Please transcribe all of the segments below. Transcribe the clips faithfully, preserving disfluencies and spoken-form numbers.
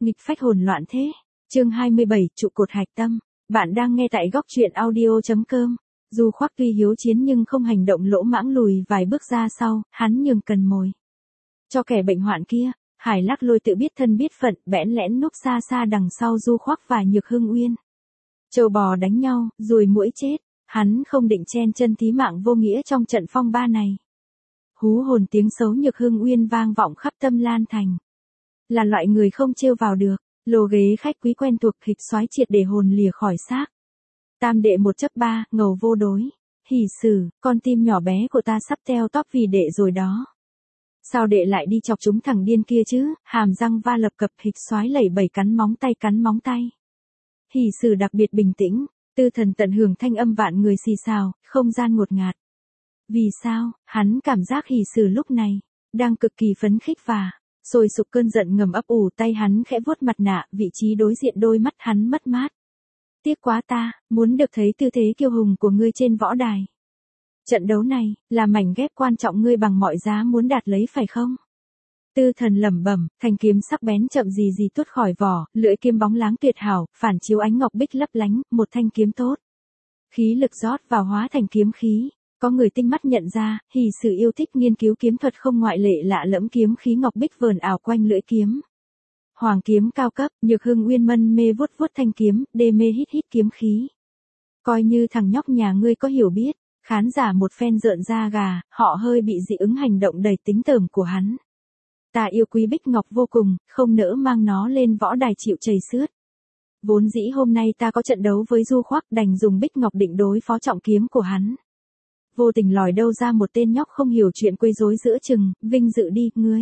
Nghịch phách hồn loạn thế. Chương hai mươi bảy, trụ cột hạch tâm. Bạn đang nghe tại góc truyện audio chấm com. Du Khoác tuy hiếu chiến nhưng không hành động lỗ mãng, lùi vài bước ra sau, hắn nhường cần mồi cho kẻ bệnh hoạn kia. Hải Lắc Lôi tự biết thân biết phận, bẽn lẽn núp xa xa đằng sau Du Khoác và Nhược Hưng Uyên. Trâu bò đánh nhau, ruồi muỗi chết, hắn không định chen chân thí mạng vô nghĩa trong trận phong ba này. Hú hồn tiếng xấu Nhược Hưng Uyên vang vọng khắp Tâm Lan Thành. Là loại người không trêu vào được, lồ ghế khách quý quen thuộc, hịch xoái triệt để hồn lìa khỏi xác. Tam đệ một chấp ba, ngầu vô đối. Hỉ Sử, con tim nhỏ bé của ta sắp teo tóp vì đệ rồi đó. Sao đệ lại đi chọc chúng thằng điên kia chứ? Hàm răng va lập cập, hịch xoái lẩy bẩy cắn móng tay cắn móng tay. Hỉ Sử đặc biệt bình tĩnh, tư thần tận hưởng thanh âm vạn người xì xào, không gian ngột ngạt. Vì sao? Hắn cảm giác Hỉ Sử lúc này đang cực kỳ phấn khích và sôi sục cơn giận ngầm ấp ủ, tay hắn khẽ vuốt mặt nạ, vị trí đối diện đôi mắt hắn mất mát. Tiếc quá ta, muốn được thấy tư thế kiêu hùng của ngươi trên võ đài. Trận đấu này, là mảnh ghép quan trọng ngươi bằng mọi giá muốn đạt lấy phải không? Tư thần lẩm bẩm, thanh kiếm sắc bén chậm gì gì tuốt khỏi vỏ, lưỡi kiếm bóng láng tuyệt hảo, phản chiếu ánh ngọc bích lấp lánh, một thanh kiếm tốt. Khí lực rót vào hóa thành kiếm khí. Có người tinh mắt nhận ra, Hỉ Sử yêu thích nghiên cứu kiếm thuật không ngoại lệ, lạ lẫm kiếm khí ngọc bích vờn ảo quanh lưỡi kiếm. Hoàng kiếm cao cấp, Nhược Hưng Uyên mân mê vuốt vuốt thanh kiếm, đê mê hít hít kiếm khí. Coi như thằng nhóc nhà ngươi có hiểu biết. Khán giả một phen rợn da gà, họ hơi bị dị ứng hành động đầy tính tởm của hắn. Ta yêu quý bích ngọc vô cùng, không nỡ mang nó lên võ đài chịu chầy xước. Vốn dĩ hôm nay ta có trận đấu với Du Khoác, đành dùng bích ngọc định đối phó trọng kiếm của hắn. Vô tình lòi đâu ra một tên nhóc không hiểu chuyện quấy rối giữa chừng, vinh dự đi, ngươi.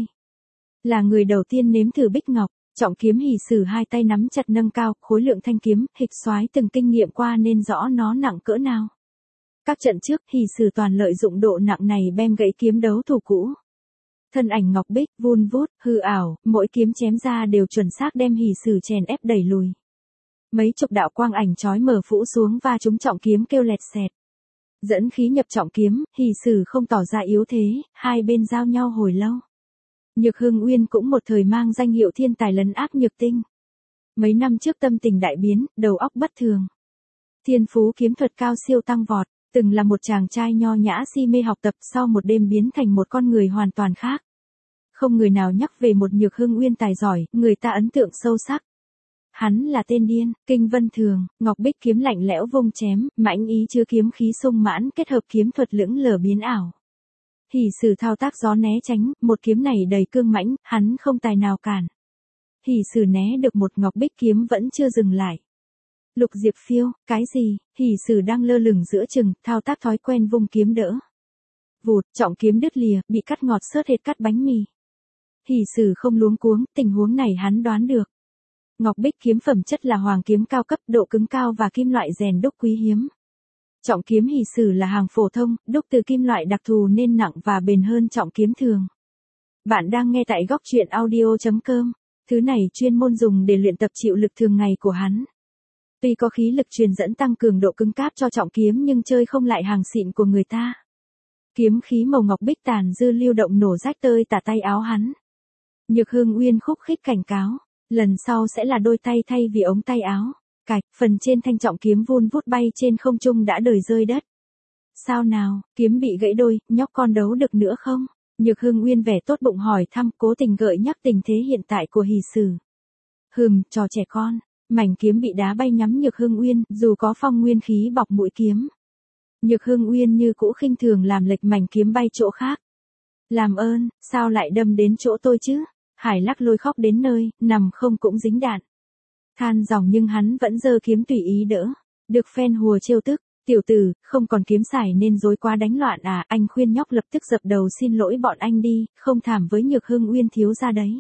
Là người đầu tiên nếm thử bích ngọc, trọng kiếm. Hỉ Sử hai tay nắm chặt nâng cao, khối lượng thanh kiếm, hịch xoái từng kinh nghiệm qua nên rõ nó nặng cỡ nào. Các trận trước, Hỉ Sử toàn lợi dụng độ nặng này bem gãy kiếm đấu thủ cũ. Thân ảnh ngọc bích, vun vút, hư ảo, mỗi kiếm chém ra đều chuẩn xác đem Hỉ Sử chèn ép đẩy lùi. Mấy chục đạo quang ảnh chói mờ phủ xuống và chúng trọng kiếm kêu lẹt xẹt. Dẫn khí nhập trọng kiếm, Hỉ Sử không tỏ ra yếu thế, hai bên giao nhau hồi lâu. Nhược Hưng Uyên cũng một thời mang danh hiệu thiên tài lấn áp nhược tinh. Mấy năm trước tâm tình đại biến, đầu óc bất thường. Thiên phú kiếm thuật cao siêu tăng vọt, từng là một chàng trai nho nhã si mê học tập, sau một đêm biến thành một con người hoàn toàn khác. Không người nào nhắc về một Nhược Hưng Uyên tài giỏi, người ta ấn tượng sâu sắc. Hắn là tên điên, kinh vân thường, ngọc bích kiếm lạnh lẽo vung chém, mãnh ý chứa kiếm khí sung mãn kết hợp kiếm thuật lững lờ biến ảo. Hỉ Sử thao tác gió né tránh, một kiếm này đầy cương mãnh, hắn không tài nào cản. Hỉ Sử né được một ngọc bích kiếm vẫn chưa dừng lại. Lục Diệp Phiêu, cái gì? Hỉ Sử đang lơ lửng giữa chừng, thao tác thói quen vung kiếm đỡ. Vụt, trọng kiếm đứt lìa, bị cắt ngọt xớt hệt cắt bánh mì. Hỉ Sử không luống cuống, tình huống này hắn đoán được. Ngọc bích kiếm phẩm chất là hoàng kiếm cao cấp, độ cứng cao và kim loại rèn đúc quý hiếm. Trọng kiếm Hỉ Sử là hàng phổ thông, đúc từ kim loại đặc thù nên nặng và bền hơn trọng kiếm thường. Bạn đang nghe tại góc truyện audio chấm com. Thứ này chuyên môn dùng để luyện tập chịu lực thường ngày của hắn. Tuy có khí lực truyền dẫn tăng cường độ cứng cáp cho trọng kiếm nhưng chơi không lại hàng xịn của người ta. Kiếm khí màu ngọc bích tàn dư lưu động nổ rách tơi tả tay áo hắn. Nhược Hưng Uyên khúc khích cảnh cáo, lần sau sẽ là đôi tay thay vì ống tay áo. Cạch, phần trên thanh trọng kiếm vun vút bay trên không trung đã đời rơi đất. Sao nào, kiếm bị gãy đôi, nhóc con đấu được nữa không? Nhược Hưng Uyên vẻ tốt bụng hỏi thăm, cố tình gợi nhắc tình thế hiện tại của Hỉ Sử. Hừm, trò trẻ con. Mảnh kiếm bị đá bay nhắm Nhược Hưng Uyên, dù có phong nguyên khí bọc mũi kiếm. Nhược Hưng Uyên như cũ khinh thường làm lệch mảnh kiếm bay chỗ khác. Làm ơn, sao lại đâm đến chỗ tôi chứ? Hải Lắc Lôi khóc đến nơi, nằm không cũng dính đạn. Than dòng nhưng hắn vẫn giơ kiếm tùy ý đỡ. Được phen hùa trêu tức, tiểu tử, không còn kiếm xài nên dối quá đánh loạn à? Anh khuyên nhóc lập tức dập đầu xin lỗi bọn anh đi, không thảm với Nhược Hưng Uyên thiếu ra đấy.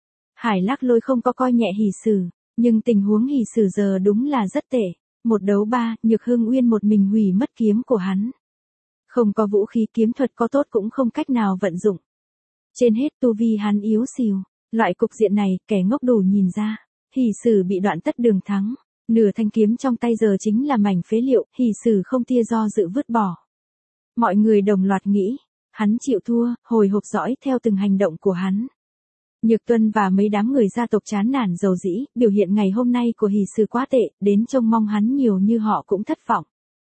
Hải Lắc Lôi không có coi nhẹ Hỉ Sử, nhưng tình huống Hỉ Sử giờ đúng là rất tệ. Một đấu ba, Nhược Hưng Uyên một mình hủy mất kiếm của hắn. Không có vũ khí, kiếm thuật có tốt cũng không cách nào vận dụng. Trên hết tu vi hắn yếu xìu, loại cục diện này, kẻ ngốc đủ nhìn ra. Hỉ Sử bị đoạn tất đường thắng, nửa thanh kiếm trong tay giờ chính là mảnh phế liệu, Hỉ Sử không tia do dự vứt bỏ. Mọi người đồng loạt nghĩ, hắn chịu thua, hồi hộp dõi theo từng hành động của hắn. Nhược Tuân và mấy đám người gia tộc chán nản dầu dĩ, biểu hiện ngày hôm nay của hỷ sử quá tệ, đến trông mong hắn nhiều như họ cũng thất vọng.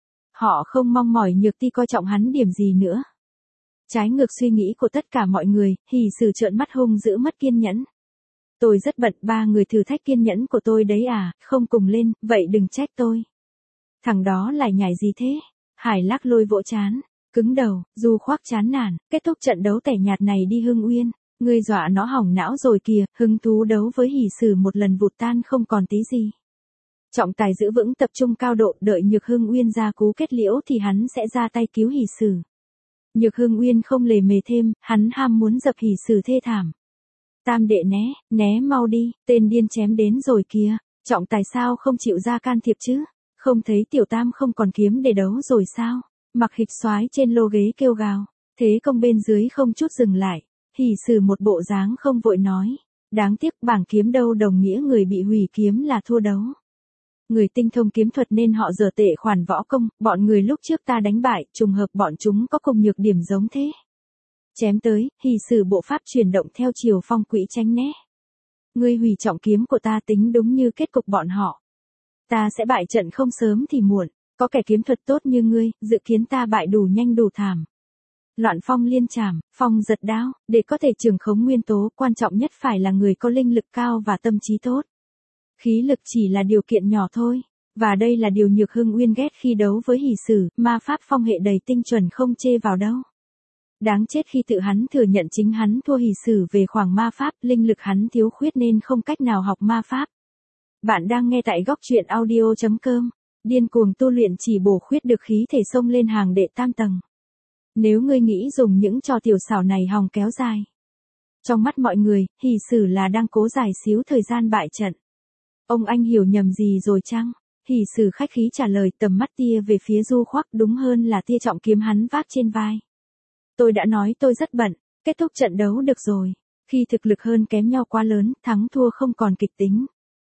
Họ không mong mỏi Nhược Ti coi trọng hắn điểm gì nữa. Trái ngược suy nghĩ của tất cả mọi người, hỷ sử trợn mắt hung dữ mất kiên nhẫn. Tôi rất bận, ba người thử thách kiên nhẫn của tôi đấy à, không cùng lên, vậy đừng trách tôi. Thằng đó lại nhảy gì thế? Hải Lắc Lôi vỗ chán, cứng đầu, Du Khoác chán nản, kết thúc trận đấu tẻ nhạt này đi Hưng Uyên. Ngươi dọa nó hỏng não rồi kìa, hứng thú đấu với hỷ sử một lần vụt tan không còn tí gì. Trọng tài giữ vững tập trung cao độ, đợi Nhược Hưng Uyên ra cú kết liễu thì hắn sẽ ra tay cứu hỷ sử. Nhược Hưng Uyên không lề mề thêm, hắn ham muốn dập hỷ sử thê thảm. Tam đệ né, né mau đi, tên điên chém đến rồi kìa, trọng tài sao không chịu ra can thiệp chứ, không thấy tiểu tam không còn kiếm để đấu rồi sao, mặc hịch soái trên lô ghế kêu gào, thế công bên dưới không chút dừng lại, hỷ sử một bộ dáng không vội nói, đáng tiếc bảng kiếm đâu đồng nghĩa người bị hủy kiếm là thua đấu. Người tinh thông kiếm thuật nên họ dở tệ khoản võ công, bọn người lúc trước ta đánh bại, trùng hợp bọn chúng có cùng nhược điểm giống thế. Chém tới, hỷ sử bộ pháp chuyển động theo chiều phong quỹ tránh né. Ngươi hủy trọng kiếm của ta tính đúng như kết cục bọn họ. Ta sẽ bại trận không sớm thì muộn, có kẻ kiếm thuật tốt như ngươi, dự kiến ta bại đủ nhanh đủ thảm. Loạn phong liên trảm, phong giật đao, để có thể trường khống nguyên tố, quan trọng nhất phải là người có linh lực cao và tâm trí tốt. Khí lực chỉ là điều kiện nhỏ thôi, và đây là điều Nhược Hưng Uyên ghét khi đấu với hỷ sử, ma pháp phong hệ đầy tinh chuẩn không chê vào đâu. Đáng chết khi tự hắn thừa nhận chính hắn thua hỷ sử về khoảng ma pháp, linh lực hắn thiếu khuyết nên không cách nào học ma pháp. Bạn đang nghe tại góc truyện audio chấm com, điên cuồng tu luyện chỉ bổ khuyết được khí thể xông lên hàng đệ tam tầng. Nếu ngươi nghĩ dùng những trò tiểu xảo này hòng kéo dài. Trong mắt mọi người, hỷ sử là đang cố giải xíu thời gian bại trận. Ông anh hiểu nhầm gì rồi chăng? Hỷ sử khách khí trả lời, tầm mắt tia về phía Du Khoác, đúng hơn là tia trọng kiếm hắn vác trên vai. Tôi đã nói tôi rất bận, kết thúc trận đấu được rồi. Khi thực lực hơn kém nhau quá lớn, thắng thua không còn kịch tính.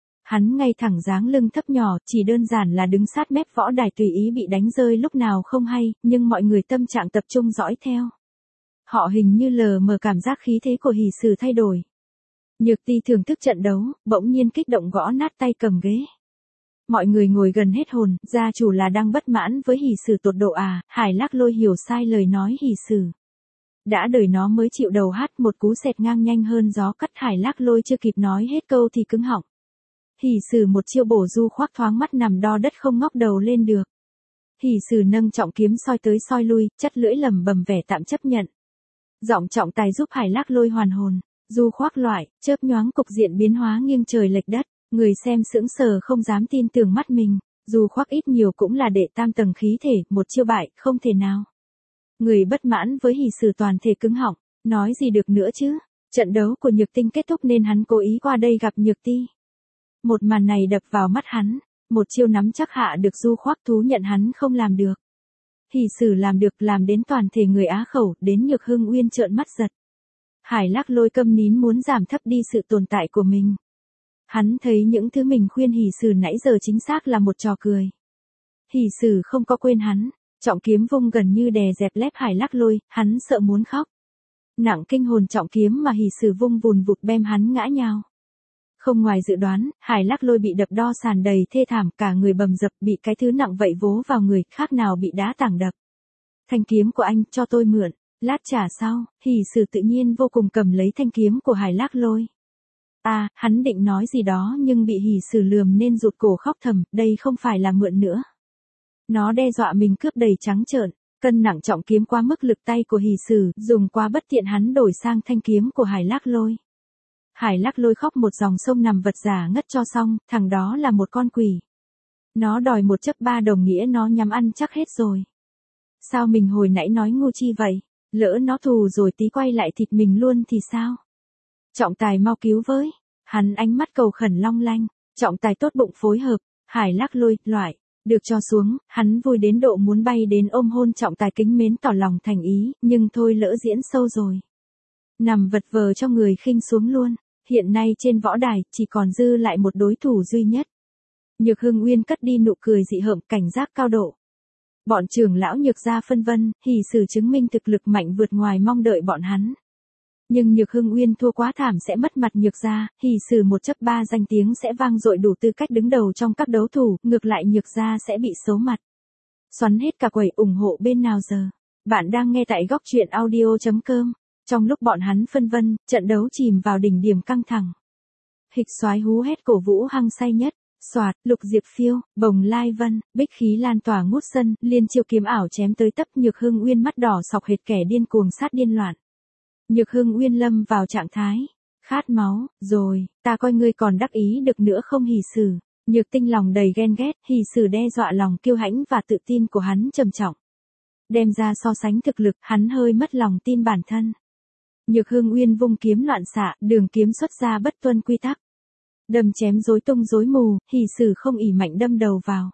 Hắn ngay thẳng dáng lưng thấp nhỏ, chỉ đơn giản là đứng sát mép võ đài tùy ý bị đánh rơi lúc nào không hay, nhưng mọi người tâm trạng tập trung dõi theo. Họ hình như lờ mờ cảm giác khí thế của hỷ sử thay đổi. Nhược Ti thưởng thức trận đấu, bỗng nhiên kích động gõ nát tay cầm ghế. Mọi người ngồi gần hết hồn, gia chủ là đang bất mãn với hỷ sử tột độ à, Hải Lắc Lôi hiểu sai lời nói hỷ sử. Đã đời nó mới chịu đầu hát một cú xẹt ngang nhanh hơn gió cắt, Hải Lắc Lôi chưa kịp nói hết câu thì cứng họng. Hỷ sử một chiêu bổ Du Khoác thoáng mắt nằm đo đất không ngóc đầu lên được. Hỷ sử nâng trọng kiếm soi tới soi lui, chắt lưỡi lẩm bẩm vẻ tạm chấp nhận. Giọng trọng tài giúp Hải Lắc Lôi hoàn hồn. Du Khoác loại, chớp nhoáng cục diện biến hóa nghiêng trời lệch đất, người xem sững sờ không dám tin tưởng mắt mình, Du Khoác ít nhiều cũng là đệ tam tầng khí thể, một chiêu bại, không thể nào. Người bất mãn với hỷ sử toàn thể cứng họng, nói gì được nữa chứ, trận đấu của Nhược Tinh kết thúc nên hắn cố ý qua đây gặp Nhược Ti. Một màn này đập vào mắt hắn, một chiêu nắm chắc hạ được Du Khoác thú nhận hắn không làm được. Hỷ sử làm được, làm đến toàn thể người Á khẩu, đến Nhược Hưng Uyên trợn mắt giật. Hải Lắc Lôi câm nín muốn giảm thấp đi sự tồn tại của mình. Hắn thấy những thứ mình khuyên hỷ sử nãy giờ chính xác là một trò cười. Hỷ sử không có quên hắn, trọng kiếm vung gần như đè dẹp lép Hải Lắc Lôi, hắn sợ muốn khóc. Nặng kinh hồn trọng kiếm mà hỷ sử vung vùn vụt bem hắn ngã nhào. Không ngoài dự đoán, Hải Lắc Lôi bị đập đo sàn đầy thê thảm, cả người bầm dập, bị cái thứ nặng vậy vố vào người, khác nào bị đá tảng đập. Thanh kiếm của anh, cho tôi mượn. Lát trả sau, hỷ sử tự nhiên vô cùng cầm lấy thanh kiếm của Hải Lắc Lôi. À, hắn định nói gì đó nhưng bị hỷ sử lườm nên rụt cổ khóc thầm, đây không phải là mượn nữa. Nó đe dọa mình cướp đầy trắng trợn, cân nặng trọng kiếm quá mức lực tay của hỷ sử, dùng quá bất tiện hắn đổi sang thanh kiếm của Hải Lắc Lôi. Hải Lắc Lôi khóc một dòng sông nằm vật giả ngất cho xong, thằng đó là một con quỷ. Nó đòi một chấp ba đồng nghĩa nó nhắm ăn chắc hết rồi. Sao mình hồi nãy nói ngu chi vậy? Lỡ nó thù rồi tí quay lại thịt mình luôn thì sao? Trọng tài mau cứu với. Hắn ánh mắt cầu khẩn long lanh. Trọng tài tốt bụng phối hợp. Hải Lắc Lôi, loại. Được cho xuống, hắn vui đến độ muốn bay đến ôm hôn trọng tài kính mến tỏ lòng thành ý, nhưng thôi lỡ diễn sâu rồi. Nằm vật vờ cho người khinh xuống luôn. Hiện nay trên võ đài, chỉ còn dư lại một đối thủ duy nhất. Nhược Hưng Uyên cất đi nụ cười dị hợm, cảnh giác cao độ. Bọn trưởng lão Nhược gia phân vân, hỷ sử chứng minh thực lực mạnh vượt ngoài mong đợi bọn hắn. Nhưng Nhược Hưng Uyên thua quá thảm sẽ mất mặt Nhược gia, Hỷ Sử một chấp ba danh tiếng sẽ vang dội đủ tư cách đứng đầu trong các đấu thủ, ngược lại Nhược gia sẽ bị xấu mặt. Xoắn hết cả quầy ủng hộ bên nào giờ. Bạn đang nghe tại góc truyện audio chấm com. Trong lúc bọn hắn phân vân, trận đấu chìm vào đỉnh điểm căng thẳng. Hịch soái hú hét cổ vũ hăng say nhất. Soạt, Lục Diệp phiêu, Bồng Lai Vân, bích khí lan tỏa ngút sân, liên chiêu kiếm ảo chém tới tấp. Nhược Hưng Uyên mắt đỏ sọc hệt kẻ điên cuồng sát điên loạn. Nhược Hưng Uyên lâm vào trạng thái khát máu, rồi, ta coi ngươi còn đắc ý được nữa không Hỷ Sử. Nhược Tinh lòng đầy ghen ghét, Hỷ Sử đe dọa lòng kiêu hãnh và tự tin của hắn trầm trọng. Đem ra so sánh thực lực, hắn hơi mất lòng tin bản thân. Nhược Hưng Uyên vung kiếm loạn xạ, đường kiếm xuất ra bất tuân quy tắc. Đâm chém rối tung rối mù, Hỷ Sử không ỷ mạnh đâm đầu vào.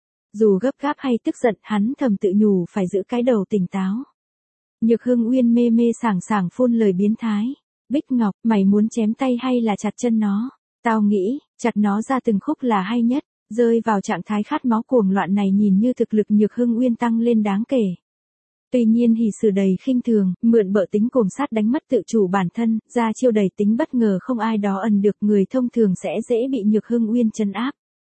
Dù gấp gáp hay tức giận, hắn thầm tự nhủ phải giữ cái đầu tỉnh táo. Nhược Hưng Uyên mê mê sảng sảng phun lời biến thái. Bích Ngọc, mày muốn chém tay hay là chặt chân nó? Tao nghĩ, chặt nó ra từng khúc là hay nhất. Rơi vào trạng thái khát máu cuồng loạn này nhìn như thực lực Nhược Hưng Uyên tăng lên đáng kể. Tuy nhiên Hỷ Sử đầy khinh thường, mượn bợ tính cuồng sát đánh mất tự chủ bản thân, ra chiêu đầy tính bất ngờ không ai đó ẩn được, người thông thường sẽ dễ bị Nhược Hưng Uyên trấn áp.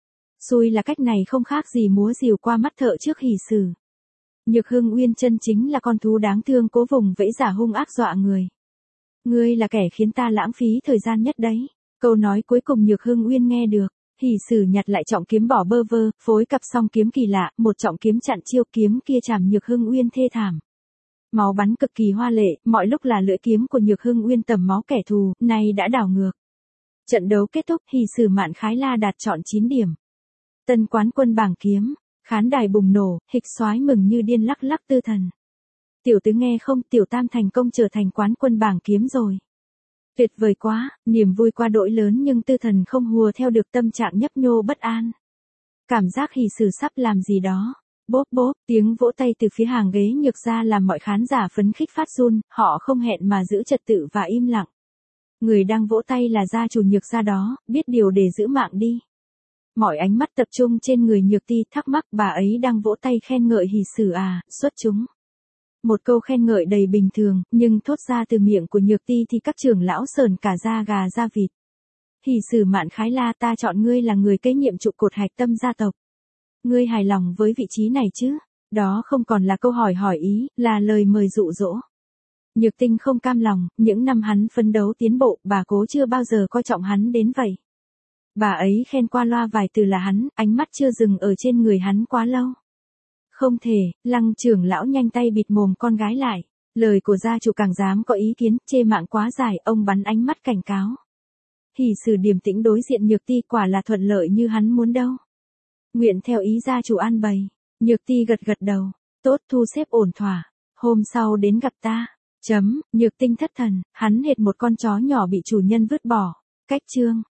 Xui là cách này không khác gì múa rìu qua mắt thợ trước Hỷ Sử. Nhược Hưng Uyên chân chính là con thú đáng thương cố vùng vẫy giả hung ác dọa người. Ngươi là kẻ khiến ta lãng phí thời gian nhất đấy. Câu nói cuối cùng Nhược Hưng Uyên nghe được. Hỷ Sử nhặt lại trọng kiếm bỏ bơ vơ, phối cặp song kiếm kỳ lạ, một trọng kiếm chặn chiêu kiếm kia chạm Nhược Hưng Uyên thê thảm. Máu bắn cực kỳ hoa lệ, mọi lúc là lưỡi kiếm của Nhược Hưng Uyên tầm máu kẻ thù, nay đã đảo ngược. Trận đấu kết thúc, Hỷ Sử Mạn Khái La đạt trọn chín điểm. Tân quán quân bảng kiếm, khán đài bùng nổ, hịch soái mừng như điên lắc lắc tư thần. Tiểu tứ nghe không, Tiểu Tam thành công trở thành quán quân bảng kiếm rồi. Tuyệt vời quá, niềm vui qua đỗi lớn nhưng tư thần không hùa theo được tâm trạng nhấp nhô bất an. Cảm giác Hỷ Sử sắp làm gì đó. Bốp bốp, tiếng vỗ tay từ phía hàng ghế Nhược gia làm mọi khán giả phấn khích phát run, họ không hẹn mà giữ trật tự và im lặng. Người đang vỗ tay là gia chủ Nhược gia đó, biết điều để giữ mạng đi. Mọi ánh mắt tập trung trên người Nhược Ti, thắc mắc bà ấy đang vỗ tay khen ngợi Hỷ Sử à, xuất chúng. Một câu khen ngợi đầy bình thường, nhưng thốt ra từ miệng của Nhược Ti thì các trưởng lão sờn cả da gà da vịt. Hỷ Sử Mạn Khái La, ta chọn ngươi là người kế nhiệm trụ cột hạch tâm gia tộc. Ngươi hài lòng với vị trí này chứ? Đó không còn là câu hỏi hỏi ý, là lời mời dụ dỗ. Nhược Tinh không cam lòng, những năm hắn phấn đấu tiến bộ, bà cố chưa bao giờ coi trọng hắn đến vậy. Bà ấy khen qua loa vài từ là hắn, ánh mắt chưa dừng ở trên người hắn quá lâu. Không thể, Lăng trưởng lão nhanh tay bịt mồm con gái lại. Lời của gia chủ càng dám có ý kiến, chê mạng quá dài, ông bắn ánh mắt cảnh cáo. Hỷ Sử điềm tĩnh đối diện Nhược Ti, quả là thuận lợi như hắn muốn đâu. Nguyện theo ý gia chủ an bày. Nhược Ti gật gật đầu. Tốt, thu xếp ổn thỏa. Hôm sau đến gặp ta. Chấm, Nhược Tinh thất thần, hắn hệt một con chó nhỏ bị chủ nhân vứt bỏ. Cách chương.